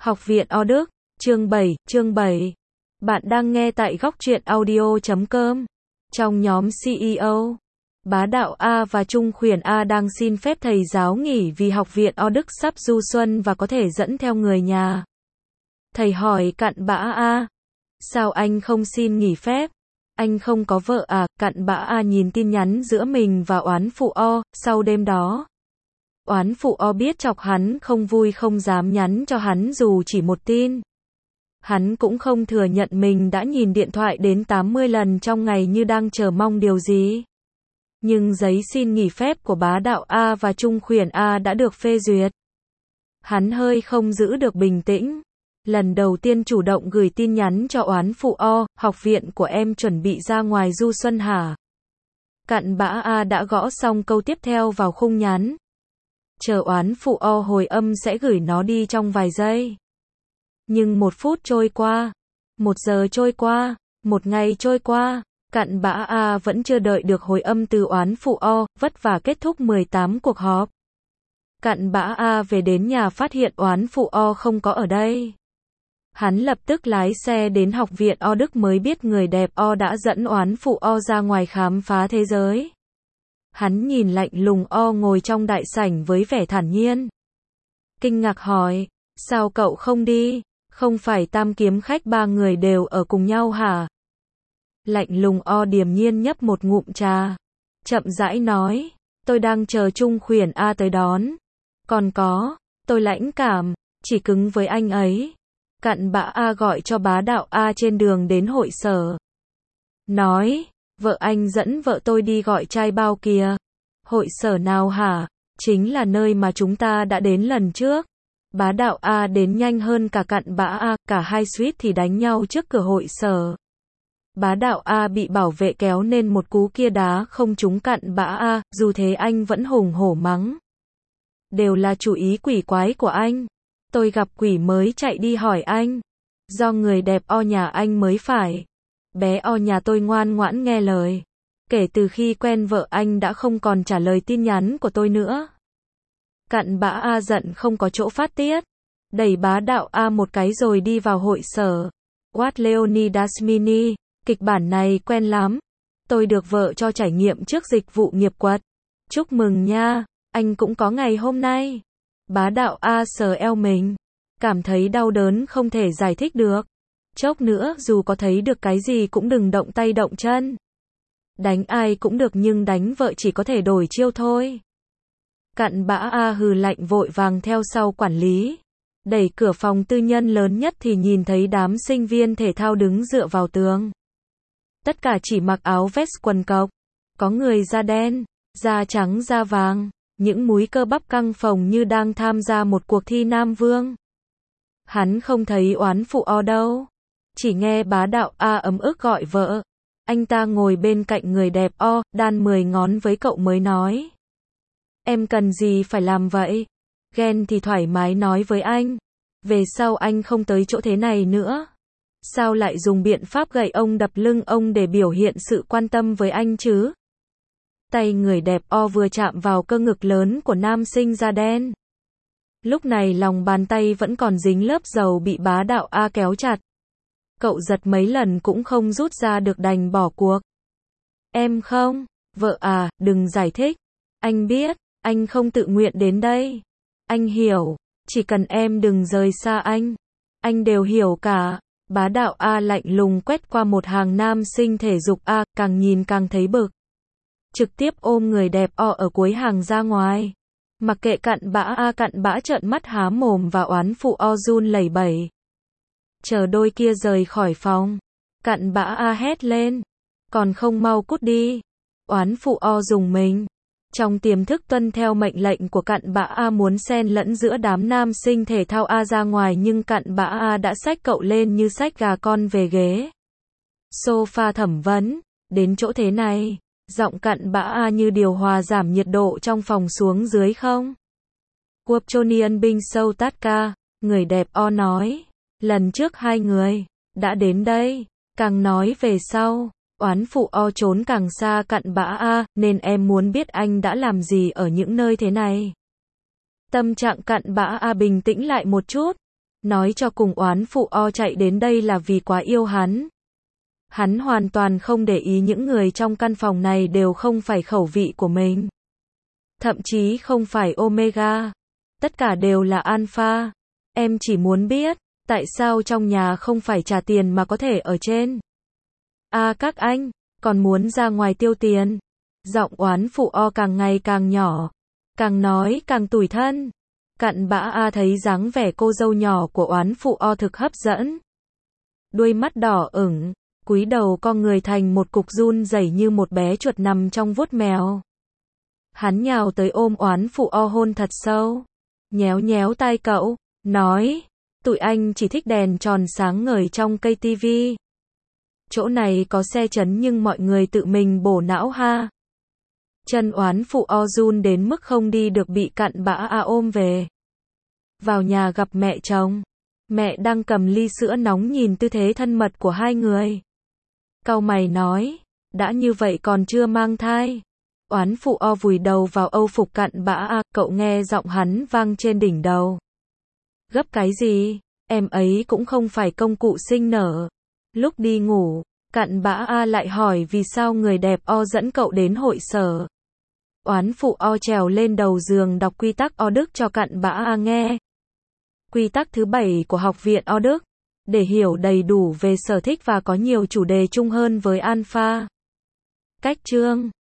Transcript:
Học viện O Đức, chương 7. Bạn đang nghe tại góc truyện audio.com. Trong nhóm CEO, Bá Đạo A và Trung Khuyển A đang xin phép thầy giáo nghỉ vì học viện O Đức sắp du xuân và có thể dẫn theo người nhà. Thầy hỏi Cặn Bã A, sao anh không xin nghỉ phép? Anh không có vợ à? Cặn Bã A nhìn tin nhắn giữa mình và Oán Phụ O, sau đêm đó. Oán Phụ O biết chọc hắn không vui không dám nhắn cho hắn dù chỉ một tin. Hắn cũng không thừa nhận mình đã nhìn điện thoại đến 80 lần trong ngày như đang chờ mong điều gì. Nhưng giấy xin nghỉ phép của Bá Đạo A và Trung Khuyển A đã được phê duyệt. Hắn hơi không giữ được bình tĩnh. Lần đầu tiên chủ động gửi tin nhắn cho Oán Phụ O, học viện của em chuẩn bị ra ngoài du xuân hả? Cặn Bã A đã gõ xong câu tiếp theo vào khung nhắn. Chờ Oán Phụ O hồi âm sẽ gửi nó đi trong vài giây. Nhưng 1 phút trôi qua, 1 giờ trôi qua, 1 ngày trôi qua, Cặn Bã A vẫn chưa đợi được hồi âm từ Oán Phụ O, vất vả kết thúc 18 cuộc họp. Cặn Bã A về đến nhà phát hiện Oán Phụ O không có ở đây. Hắn lập tức lái xe đến học viện O Đức mới biết người đẹp O đã dẫn Oán Phụ O ra ngoài khám phá thế giới. Hắn nhìn lạnh lùng O ngồi trong đại sảnh với vẻ thản nhiên. Kinh ngạc hỏi, sao cậu không đi? Không phải tam kiếm khách 3 người đều ở cùng nhau hả? Lạnh lùng O điềm nhiên nhấp một ngụm trà. Chậm rãi nói, tôi đang chờ Trung Khuyển A tới đón. Còn có, tôi lãnh cảm, chỉ cứng với anh ấy. Cặn Bã A gọi cho Bá Đạo A trên đường đến hội sở. Nói, vợ anh dẫn vợ tôi đi gọi trai bao kìa. Hội sở nào hả? Chính là nơi mà chúng ta đã đến lần trước. Bá Đạo A đến nhanh hơn cả Cặn Bã A, cả hai suýt thì đánh nhau trước cửa hội sở. Bá Đạo A bị bảo vệ kéo nên một cú kia đá không trúng Cặn Bã A, dù thế anh vẫn hùng hổ mắng. Đều là chủ ý quỷ quái của anh. Tôi gặp quỷ mới chạy đi hỏi anh. Do người đẹp O nhà anh mới phải. Bé O nhà tôi ngoan ngoãn nghe lời. Kể từ khi quen vợ anh đã không còn trả lời tin nhắn của tôi nữa. Cặn Bã A giận không có chỗ phát tiết. Đẩy Bá Đạo A một cái rồi đi vào hội sở. What Leonidas Mini, kịch bản này quen lắm. Tôi được vợ cho trải nghiệm trước dịch vụ nghiệp quật. Chúc mừng nha, anh cũng có ngày hôm nay. Bá Đạo A sờ eo mình. Cảm thấy đau đớn không thể giải thích được. Chốc nữa dù có thấy được cái gì cũng đừng động tay động chân. Đánh ai cũng được nhưng đánh vợ chỉ có thể đổi chiêu thôi. Cặn Bã A hừ lạnh vội vàng theo sau quản lý. Đẩy cửa phòng tư nhân lớn nhất thì nhìn thấy đám sinh viên thể thao đứng dựa vào tường. Tất cả chỉ mặc áo vest quần cộc. Có người da đen, da trắng da vàng, những múi cơ bắp căng phồng như đang tham gia một cuộc thi Nam Vương. Hắn không thấy Oán Phụ O đâu. Chỉ nghe Bá Đạo A ấm ức gọi vợ. Anh ta ngồi bên cạnh người đẹp O, đan 10 ngón với cậu mới nói. Em cần gì phải làm vậy? Ghen thì thoải mái nói với anh. Về sau anh không tới chỗ thế này nữa. Sao lại dùng biện pháp gậy ông đập lưng ông để biểu hiện sự quan tâm với anh chứ? Tay người đẹp O vừa chạm vào cơ ngực lớn của nam sinh da đen. Lúc này lòng bàn tay vẫn còn dính lớp dầu bị Bá Đạo A kéo chặt. Cậu giật mấy lần cũng không rút ra được đành bỏ cuộc. Em không, vợ à, đừng giải thích. Anh biết, anh không tự nguyện đến đây. Anh hiểu, chỉ cần em đừng rời xa anh. Anh đều hiểu cả. Bá Đạo A lạnh lùng quét qua một hàng nam sinh thể dục A, càng nhìn càng thấy bực. Trực tiếp ôm người đẹp O ở cuối hàng ra ngoài. Mặc kệ Cặn Bã A, Cặn Bã trợn mắt há mồm và Oán Phụ O run lẩy bẩy. Chờ đôi kia rời khỏi phòng. Cặn Bã A hét lên. Còn không mau cút đi. Oán Phụ O dùng mình. Trong tiềm thức tuân theo mệnh lệnh của Cặn Bã A muốn xen lẫn giữa đám nam sinh thể thao A ra ngoài nhưng Cặn Bã A đã xách cậu lên như xách gà con về ghế sofa thẩm vấn. Đến chỗ thế này, giọng Cặn Bã A như điều hòa giảm nhiệt độ trong phòng xuống dưới không? Kwapchonian binh sâu Tatka, người đẹp O nói. Lần trước 2 người đã đến đây, càng nói về sau, Oán Phụ O trốn càng xa Cặn Bã A, nên em muốn biết anh đã làm gì ở những nơi thế này. Tâm trạng Cặn Bã A bình tĩnh lại một chút. Nói cho cùng oán phụ O chạy đến đây là vì quá yêu hắn. Hắn hoàn toàn không để ý những người trong căn phòng này đều không phải khẩu vị của mình. Thậm chí không phải Omega. Tất cả đều là Alpha. Em chỉ muốn biết, tại sao trong nhà không phải trả tiền mà có thể ở trên. Các anh, còn muốn ra ngoài tiêu tiền. Giọng oán phụ O càng ngày càng nhỏ. Càng nói càng tủi thân. Cặn bã thấy dáng vẻ cô dâu nhỏ của oán phụ O thực hấp dẫn. Đuôi mắt đỏ ửng, cúi đầu cong người thành một cục run rẩy như một bé chuột nằm trong vuốt mèo. Hắn nhào tới ôm oán phụ O hôn thật sâu. Nhéo nhéo tai cậu, nói, tụi anh chỉ thích đèn tròn sáng ngời trong cây tivi. Chỗ này có xe chấn nhưng mọi người tự mình bổ não ha. Chân oán phụ O run đến mức không đi được bị cặn bã ôm về. Vào nhà gặp mẹ chồng. Mẹ đang cầm ly sữa nóng nhìn tư thế thân mật của hai người. Cau mày nói, đã như vậy còn chưa mang thai. Oán phụ O vùi đầu vào âu phục cặn bã cậu nghe giọng hắn vang trên đỉnh đầu. Gấp cái gì, em ấy cũng không phải công cụ sinh nở. Lúc đi ngủ, cặn bã lại hỏi vì sao người đẹp O dẫn cậu đến hội sở. Oán phụ O trèo lên đầu giường đọc quy tắc O Đức cho cặn bã nghe. Quy tắc thứ 7 của học viện O Đức. Để hiểu đầy đủ về sở thích và có nhiều chủ đề chung hơn với Alpha. Cách chương